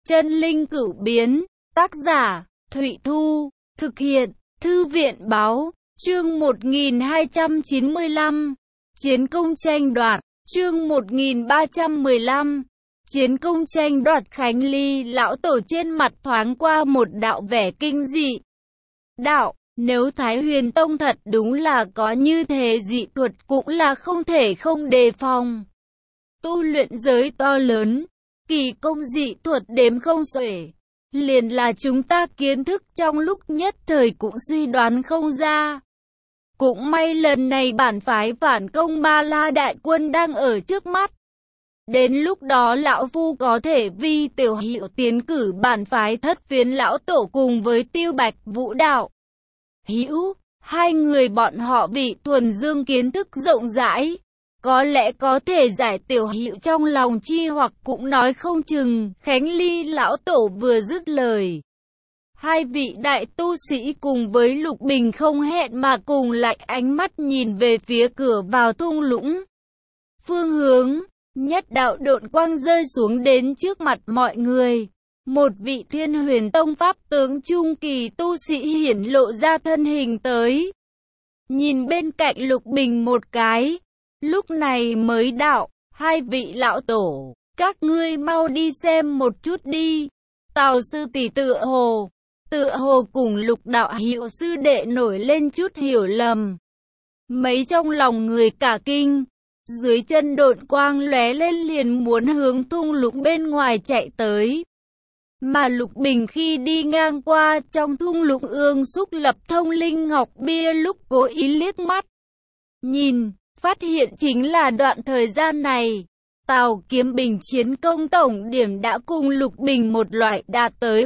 Chân linh cửu biến, tác giả, Thụy Thu, thực hiện, Thư viện báo, chương 1295, Chiến công tranh đoạt, chương 1315, Chiến công tranh đoạt. Khánh Ly lão tổ trên mặt thoáng qua một đạo vẻ kinh dị. Đạo, nếu Thái Huyền Tông thật đúng là có như thế dị thuật cũng là không thể không đề phòng. Tu luyện giới to lớn, kỳ công dị thuật đếm không xuể, liền là chúng ta kiến thức trong lúc nhất thời cũng suy đoán không ra. Cũng may lần này bản phái phản công Ma La đại quân đang ở trước mắt. Đến lúc đó lão phu có thể vi tiểu hiệu tiến cử bản phái Thất Phiến lão tổ cùng với Tiêu Bạch Vũ đạo hữu, hai người bọn họ bị thuần dương kiến thức rộng rãi, có lẽ có thể giải tiểu hiệu trong lòng chi hoặc cũng nói không chừng. Khánh Ly lão tổ vừa dứt lời, hai vị đại tu sĩ cùng với Lục Bình không hẹn mà cùng lại ánh mắt nhìn về phía cửa vào thung lũng. Phương hướng, nhất đạo độn quang rơi xuống đến trước mặt mọi người. Một vị Thiên Huyền Tông pháp tướng trung kỳ tu sĩ hiển lộ ra thân hình tới. Nhìn bên cạnh Lục Bình một cái, lúc này mới đạo, hai vị lão tổ, các ngươi mau đi xem một chút đi. Tào sư tỷ tựa hồ cùng Lục đạo hiệu sư đệ nổi lên chút hiểu lầm. Mấy trong lòng người cả kinh, dưới chân độn quang lóe lên liền muốn hướng thung lũng bên ngoài chạy tới. Mà Lục Bình khi đi ngang qua trong thung lũng ương xúc lập thông linh ngọc bia lúc cố ý liếc mắt nhìn, phát hiện chính là đoạn thời gian này, Tào Kiếm Bình chiến công tổng điểm đã cùng Lục Bình một loại đạt tới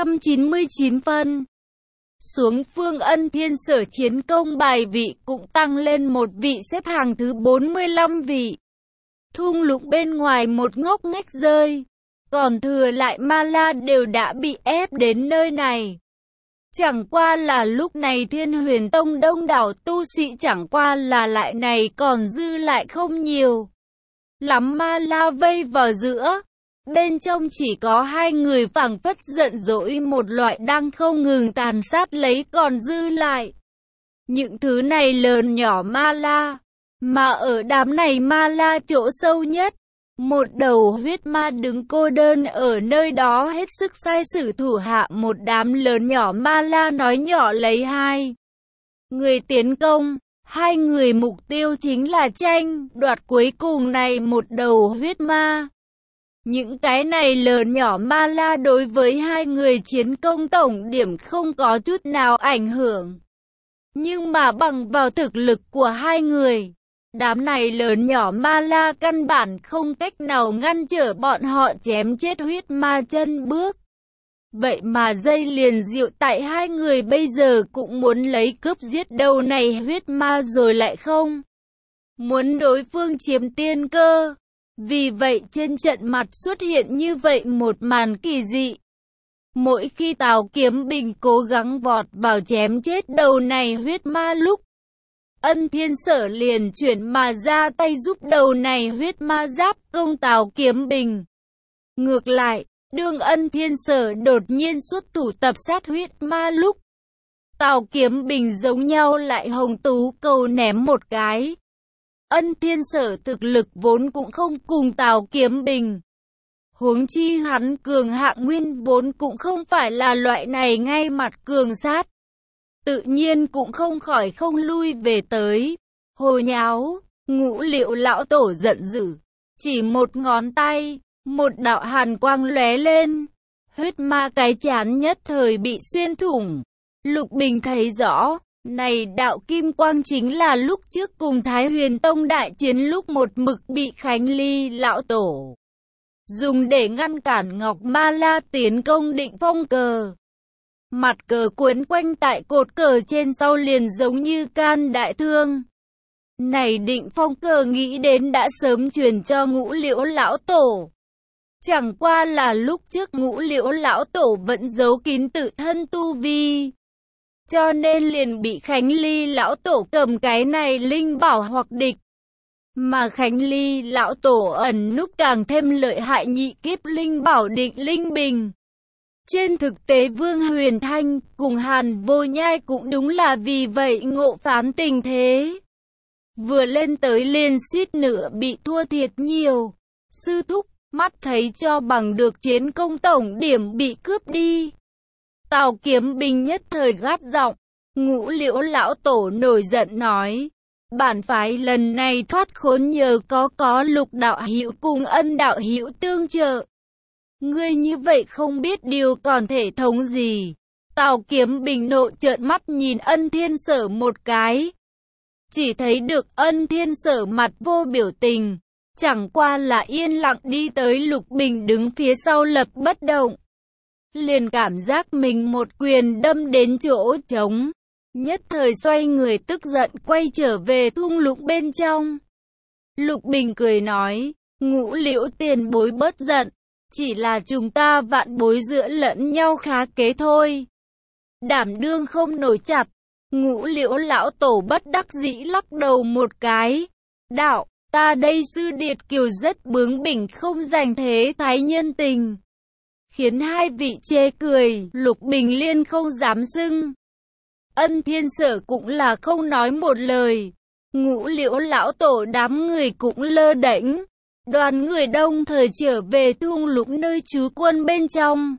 199 phân. Xuống Phương Ân Thiên Sở chiến công bài vị cũng tăng lên một vị xếp hàng thứ 45 vị. Thung lũng bên ngoài một ngóc ngách rơi, còn thừa lại Ma La đều đã bị ép đến nơi này. Chẳng qua là lúc này Thiên Huyền Tông đông đảo tu sĩ chẳng qua là lại này còn dư lại không nhiều lắm. Ma La vây vào giữa, bên trong chỉ có hai người phảng phất giận dỗi một loại đang không ngừng tàn sát lấy còn dư lại những thứ này lớn nhỏ Ma La. Mà ở đám này Ma La chỗ sâu nhất, một đầu huyết ma đứng cô đơn ở nơi đó hết sức sai sử thủ hạ một đám lớn nhỏ Ma La nói nhỏ lấy hai người tiến công. Hai người mục tiêu chính là tranh đoạt cuối cùng này một đầu huyết ma. Những cái này lớn nhỏ Ma La đối với hai người chiến công tổng điểm không có chút nào ảnh hưởng. Nhưng mà bằng vào thực lực của hai người, đám này lớn nhỏ Ma La căn bản không cách nào ngăn trở bọn họ chém chết huyết ma chân bước. Vậy mà dây liền diệu tại hai người bây giờ cũng muốn lấy cướp giết đầu này huyết ma rồi lại không muốn đối phương chiếm tiên cơ. Vì vậy trên trận mặt xuất hiện như vậy một màn kỳ dị. Mỗi khi Tào Kiếm Bình cố gắng vọt vào chém chết đầu này huyết ma lúc, Ân Thiên Sở liền chuyển mà ra tay giúp đầu này huyết ma giáp công Tào Kiếm Bình. Ngược lại, đương Ân Thiên Sở đột nhiên xuất thủ tập sát huyết ma lúc, Tào Kiếm Bình giống nhau lại hồng tú cầu ném một cái. Ân Thiên Sở thực lực vốn cũng không cùng Tào Kiếm Bình. Huống chi hắn cường hạng nguyên vốn cũng không phải là loại này ngay mặt cường sát. Tự nhiên cũng không khỏi không lui về tới. Hồ nháo, Ngũ Liệu lão tổ giận dữ, chỉ một ngón tay, một đạo hàn quang lóe lên. Huyết ma cái chán nhất thời bị xuyên thủng. Lục Bình thấy rõ, này đạo kim quang chính là lúc trước cùng Thái Huyền Tông đại chiến lúc một mực bị Khánh Ly lão tổ dùng để ngăn cản Ngọc Ma La tiến công định phong cờ. Mặt cờ cuốn quanh tại cột cờ trên sau liền giống như can đại thương. Này định phong cờ nghĩ đến đã sớm truyền cho Ngũ Liễu lão tổ. Chẳng qua là lúc trước Ngũ Liễu lão tổ vẫn giấu kín tự thân tu vi, cho nên liền bị Khánh Ly lão tổ cầm cái này linh bảo hoặc địch. Mà Khánh Ly lão tổ ẩn núp càng thêm lợi hại nhị kiếp linh bảo Định Linh Bình. Trên thực tế Vương Huyền Thanh cùng Hàn Vô Nhai cũng đúng là vì vậy ngộ phán tình thế. Vừa lên tới liền suýt nữa bị thua thiệt nhiều. Sư thúc, mắt thấy cho bằng được chiến công tổng điểm bị cướp đi. Tào Kiếm Bình nhất thời gắt giọng. Ngũ Liễu lão tổ nổi giận nói. Bản phái lần này thoát khốn nhờ có Lục đạo hữu cùng Ân đạo hữu tương trợ. Ngươi như vậy không biết điều còn thể thống gì. Tào Kiếm Bình nộ trợn mắt nhìn Ân Thiên Sở một cái. Chỉ thấy được Ân Thiên Sở mặt vô biểu tình. Chẳng qua là yên lặng đi tới Lục Bình đứng phía sau lập bất động. Liền cảm giác mình một quyền đâm đến chỗ trống. Nhất thời xoay người tức giận quay trở về thung lũng bên trong. Lục Bình cười nói, Ngũ Liễu tiền bối bớt giận. Chỉ là chúng ta vạn bối giữa lẫn nhau khá kế thôi. Đảm đương không nổi chặt. Ngũ Liễu lão tổ bất đắc dĩ lắc đầu một cái. Đạo, ta đây Sư Điệt Kiều rất bướng bỉnh không dành thế thái nhân tình. Khiến hai vị chê cười, Lục Bình Liên không dám xưng. Ân Thiên Sở cũng là không nói một lời. Ngũ Liễu lão tổ đám người cũng lơ đễnh. Đoàn người đông thời trở về thung lũng nơi trú quân bên trong.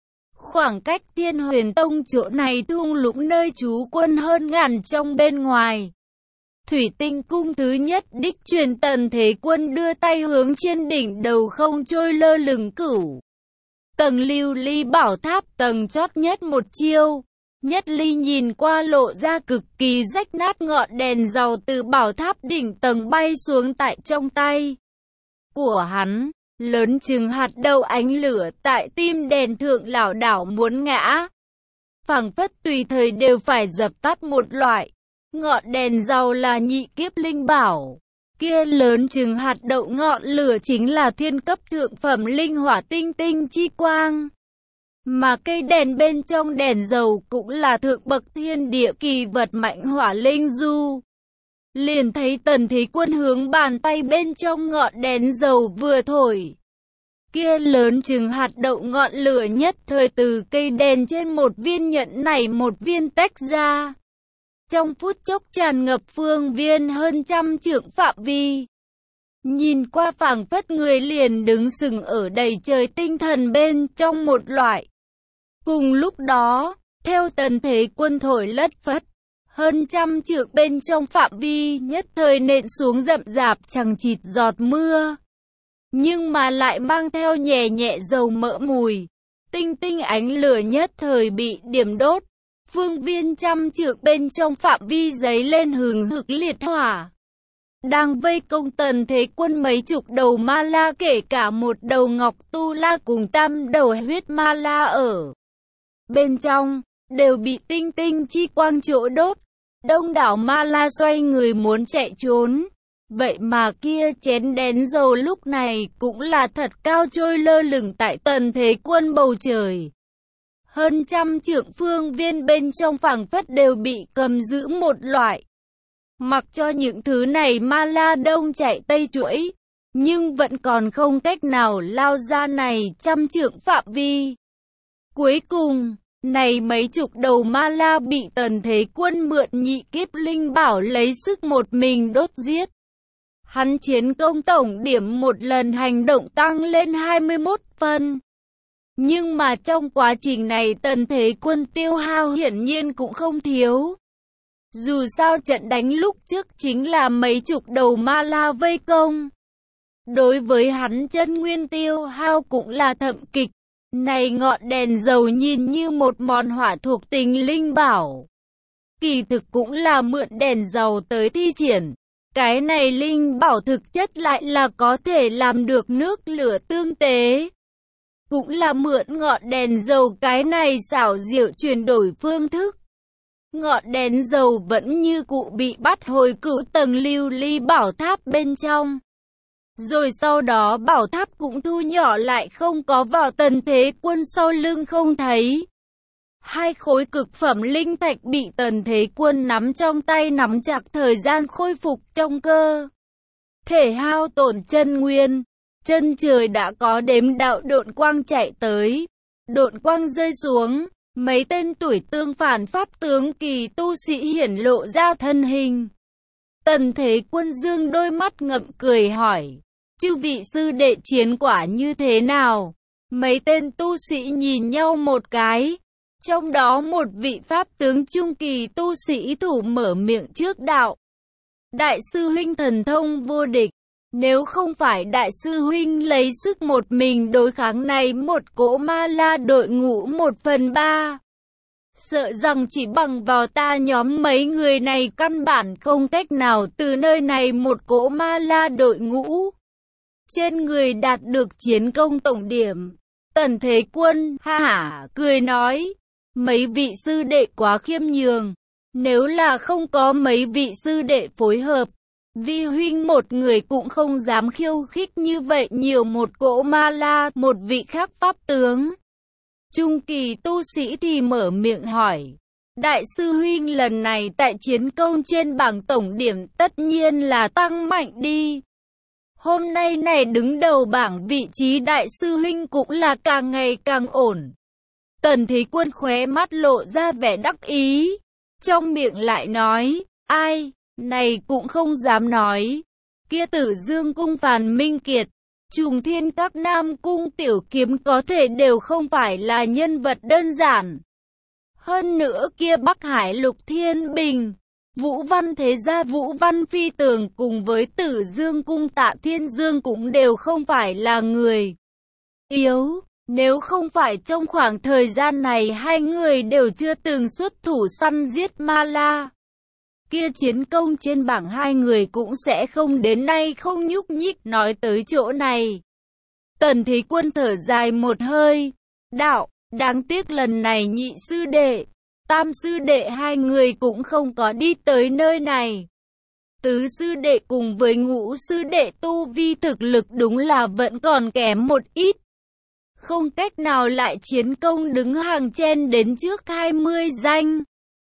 Khoảng cách Thiên Huyền Tông chỗ này thung lũng nơi trú quân hơn ngàn trong bên ngoài. Thủy Tinh cung thứ nhất đích truyền Tần Thế Quân đưa tay hướng trên đỉnh đầu không trôi lơ lửng cửu. Tầng lưu ly bảo tháp tầng chót nhất một chiêu. Nhất ly nhìn qua lộ ra cực kỳ rách nát ngọn đèn dầu từ bảo tháp đỉnh tầng bay xuống tại trong tay của hắn, lớn chừng hạt đậu ánh lửa tại tim đèn thượng lảo đảo muốn ngã. Phảng phất tùy thời đều phải dập tắt một loại. Ngọn đèn dầu là nhị kiếp linh bảo. Kia lớn chừng hạt đậu ngọn lửa chính là thiên cấp thượng phẩm linh hỏa tinh tinh chi quang. Mà cây đèn bên trong đèn dầu cũng là thượng bậc thiên địa kỳ vật mạnh hỏa linh du. Liền thấy Tần Thế Quân hướng bàn tay bên trong ngọn đèn dầu vừa thổi. Kia lớn chừng hạt đậu ngọn lửa nhất thời từ cây đèn trên một viên nhận này một viên tách ra. Trong phút chốc tràn ngập phương viên hơn trăm trượng phạm vi. Nhìn qua phảng phất người liền đứng sừng ở đầy trời tinh thần bên trong một loại. Cùng lúc đó, theo Tần Thế Quân thổi lất phất, hơn trăm trượng bên trong phạm vi nhất thời nện xuống rậm rạp chằng chịt giọt mưa. Nhưng mà lại mang theo nhẹ nhẹ dầu mỡ mùi. Tinh tinh ánh lửa nhất thời bị điểm đốt. Phương viên trăm trượng bên trong phạm vi giấy lên hừng hực liệt hỏa. Đang vây công Tần Thế Quân mấy chục đầu ma la, kể cả một đầu ngọc tu la cùng tam đầu huyết ma la ở bên trong, đều bị tinh tinh chi quang chỗ đốt. Đông đảo ma la xoay người muốn chạy trốn. Vậy mà kia chén đèn dầu lúc này cũng là thật cao trôi lơ lửng tại Tần Thế Quân bầu trời. Hơn trăm trượng phương viên bên trong phảng phất đều bị cầm giữ một loại. Mặc cho những thứ này ma la đông chạy tây chuỗi, nhưng vẫn còn không cách nào lao ra này trăm trượng phạm vi. Cuối cùng, này mấy chục đầu ma la bị Tần Thế Quân mượn nhị kiếp linh bảo lấy sức một mình đốt giết. Hắn chiến công tổng điểm một lần hành động tăng lên 21 phân. Nhưng mà trong quá trình này Tần Thế Quân tiêu hao hiển nhiên cũng không thiếu. Dù sao trận đánh lúc trước chính là mấy chục đầu ma la vây công. Đối với hắn chân nguyên tiêu hao cũng là thậm kịch. Này ngọn đèn dầu nhìn như một món hỏa thuộc tính linh bảo. Kỳ thực cũng là mượn đèn dầu tới thi triển. Cái này linh bảo thực chất lại là có thể làm được nước lửa tương tế. Cũng là mượn ngọn đèn dầu cái này xảo diệu chuyển đổi phương thức. Ngọn đèn dầu vẫn như cũ bị bắt hồi cửu tầng lưu ly bảo tháp bên trong. Rồi sau đó bảo tháp cũng thu nhỏ lại không có vào Tần Thế Quân sau lưng không thấy. Hai khối cực phẩm linh thạch bị Tần Thế Quân nắm trong tay nắm chặt thời gian khôi phục trong cơ. thể hao tổn chân nguyên. Chân trời đã có đếm đạo độn quang chạy tới. Độn quang rơi xuống, mấy tên tuổi tương phản pháp tướng kỳ tu sĩ hiển lộ ra thân hình. Tần Thế Quân dương đôi mắt ngậm cười hỏi, chư vị sư đệ chiến quả như thế nào? Mấy tên tu sĩ nhìn nhau một cái. Trong đó một vị pháp tướng trung kỳ tu sĩ thủ mở miệng trước đạo. Đại sư huynh thần thông vô địch. Nếu không phải đại sư huynh lấy sức một mình đối kháng này một cỗ ma la đội ngũ 1/3. Sợ rằng chỉ bằng vào ta nhóm mấy người này căn bản không cách nào từ nơi này một cỗ ma la đội ngũ. Trên người đạt được chiến công tổng điểm. Tần Thế Quân ha hả cười nói, mấy vị sư đệ quá khiêm nhường. Nếu là không có mấy vị sư đệ phối hợp, vi huynh một người cũng không dám khiêu khích như vậy nhiều một cỗ ma la. Một vị khác pháp tướng trung kỳ tu sĩ thì mở miệng hỏi, đại sư huynh lần này tại chiến công trên bảng tổng điểm tất nhiên là tăng mạnh đi. Hôm nay này đứng đầu bảng vị trí đại sư huynh cũng là càng ngày càng ổn. Tần Thế Quân khóe mắt lộ ra vẻ đắc ý, trong miệng lại nói, ai, này cũng không dám nói. Kia Tử Dương cung Phàn Minh Kiệt, Trùng Thiên các Nam cung Tiểu Kiếm có thể đều không phải là nhân vật đơn giản. Hơn nữa kia Bắc Hải Lục Thiên Bình, Vũ Văn Thế Gia Vũ Văn Phi Tường cùng với Tử Dương cung Tạ Thiên Dương cũng đều không phải là người yếu. Nếu không phải trong khoảng thời gian này hai người đều chưa từng xuất thủ săn giết ma la, kia chiến công trên bảng hai người cũng sẽ không đến nay không nhúc nhích. Nói tới chỗ này, Tần Thế Quân thở dài một hơi, đạo, đáng tiếc lần này nhị sư đệ, tam sư đệ hai người cũng không có đi tới nơi này. Tứ sư đệ cùng với ngũ sư đệ tu vi thực lực đúng là vẫn còn kém một ít. Không cách nào lại chiến công đứng hàng trên đến trước 20 danh.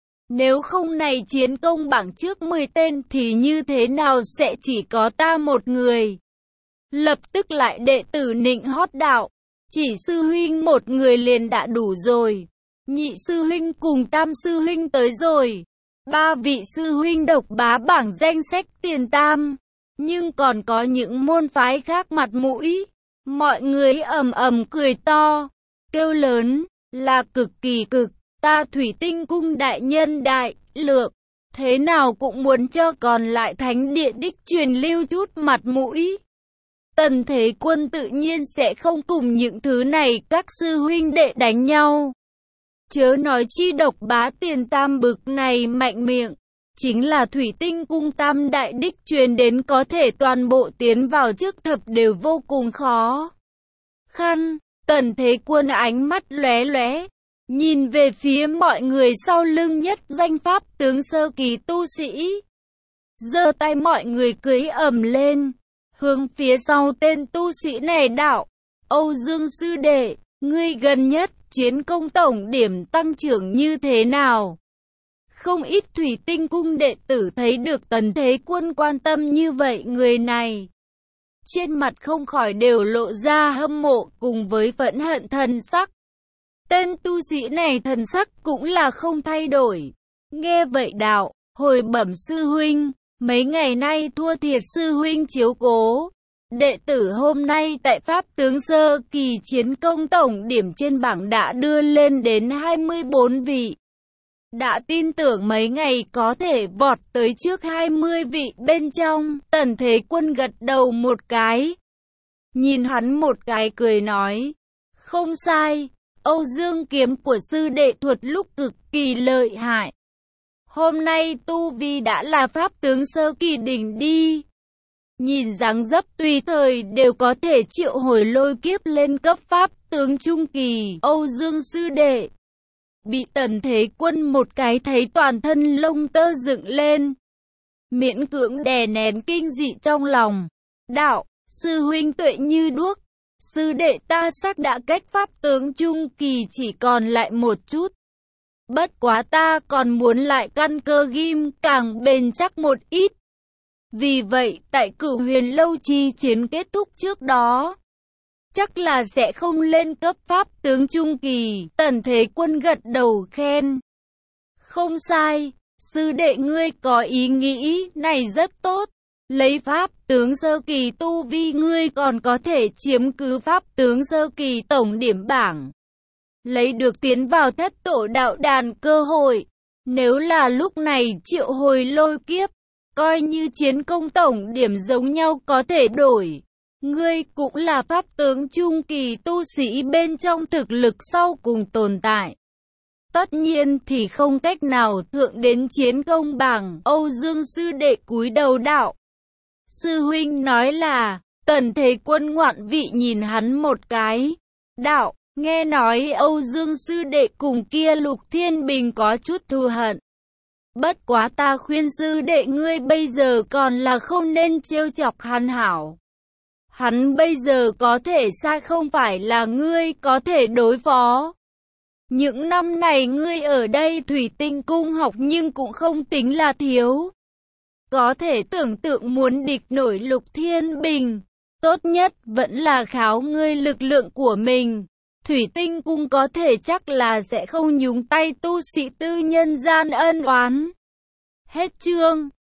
Nếu không này chiến công bảng trước 10 tên thì như thế nào sẽ chỉ có ta một người. Lập tức lại đệ tử nịnh hót đạo, chỉ sư huynh một người liền đã đủ rồi. Nhị sư huynh cùng tam sư huynh tới rồi. Ba vị sư huynh độc bá bảng danh sách tiền tam. Nhưng còn có những môn phái khác mặt mũi. Mọi người ầm ầm cười to, kêu lớn, là cực kỳ cực, ta Thủy Tinh cung đại nhân đại lượng, thế nào cũng muốn cho còn lại thánh địa đích truyền lưu chút mặt mũi. Tần Thế Quân tự nhiên sẽ không cùng những thứ này các sư huynh đệ đánh nhau. Chớ nói chi độc bá tiền tam bực này mạnh miệng, chính là Thủy Tinh cung tam đại đích truyền đến có thể toàn bộ tiến vào trước thập đều vô cùng khó khăn. Tần Thế Quân ánh mắt lóe lóe, nhìn về phía mọi người sau lưng nhất danh pháp tướng sơ kỳ tu sĩ. Giơ tay mọi người cưỡi ầm lên, hướng phía sau tên tu sĩ này đạo, Âu Dương sư đệ, ngươi gần nhất chiến công tổng điểm tăng trưởng như thế nào? Không ít Thủy Tinh cung đệ tử thấy được Tần Thế Quân quan tâm như vậy người này, trên mặt không khỏi đều lộ ra hâm mộ cùng với phẫn hận thần sắc. Tên tu sĩ này thần sắc cũng là không thay đổi. Nghe vậy đạo, hồi bẩm sư huynh, mấy ngày nay thua thiệt sư huynh chiếu cố. Đệ tử hôm nay tại Pháp tướng sơ kỳ chiến công tổng điểm trên bảng đã đưa lên đến 24 vị. Đã tin tưởng mấy ngày có thể vọt tới trước 20 vị bên trong. Tần Thế Quân gật đầu một cái, nhìn hắn một cái cười nói, không sai, Âu Dương kiếm của sư đệ thuật lúc cực kỳ lợi hại. Hôm nay tu vi đã là pháp tướng sơ kỳ đỉnh đi. Nhìn dáng dấp tùy thời đều có thể triệu hồi lôi kiếp lên cấp pháp tướng trung kỳ. Âu Dương sư đệ bị Tần Thế Quân một cái thấy toàn thân lông tơ dựng lên, miễn cưỡng đè nén kinh dị trong lòng. Đạo, sư huynh tuệ như đuốc, sư đệ ta xác đã cách pháp tướng trung kỳ chỉ còn lại một chút. Bất quá ta còn muốn lại căn cơ ghim càng bền chắc một ít. Vì vậy, tại Cửu Huyền Lâu chi chiến kết thúc trước đó, chắc là sẽ không lên cấp pháp tướng trung kỳ. Tần Thế Quân gật đầu khen. Không sai, sư đệ ngươi có ý nghĩ này rất tốt. Lấy pháp tướng sơ kỳ tu vi ngươi còn có thể chiếm cứ pháp tướng sơ kỳ tổng điểm bảng. Lấy được tiến vào thất tổ đạo đàn cơ hội. Nếu là lúc này triệu hồi lôi kiếp, coi như chiến công tổng điểm giống nhau có thể đổi. Ngươi cũng là pháp tướng trung kỳ tu sĩ bên trong thực lực sau cùng tồn tại. Tất nhiên thì không cách nào thượng đến chiến công bảng. Âu Dương sư đệ cúi đầu đạo. Sư huynh nói là, Tần Thế Quân ngoạn vị nhìn hắn một cái. Đạo, nghe nói Âu Dương sư đệ cùng kia Lục Thiên Bình có chút thù hận. Bất quá ta khuyên sư đệ ngươi bây giờ còn là không nên trêu chọc hắn hảo. Hắn bây giờ có thể sai không phải là ngươi có thể đối phó. Những năm này ngươi ở đây Thủy Tinh Cung học nhưng cũng không tính là thiếu. Có thể tưởng tượng muốn địch nổi Lục Thiên Bình, tốt nhất vẫn là kháo ngươi lực lượng của mình. Thủy Tinh Cung có thể chắc là sẽ không nhúng tay tu sĩ tư nhân gian ân oán. Hết chương.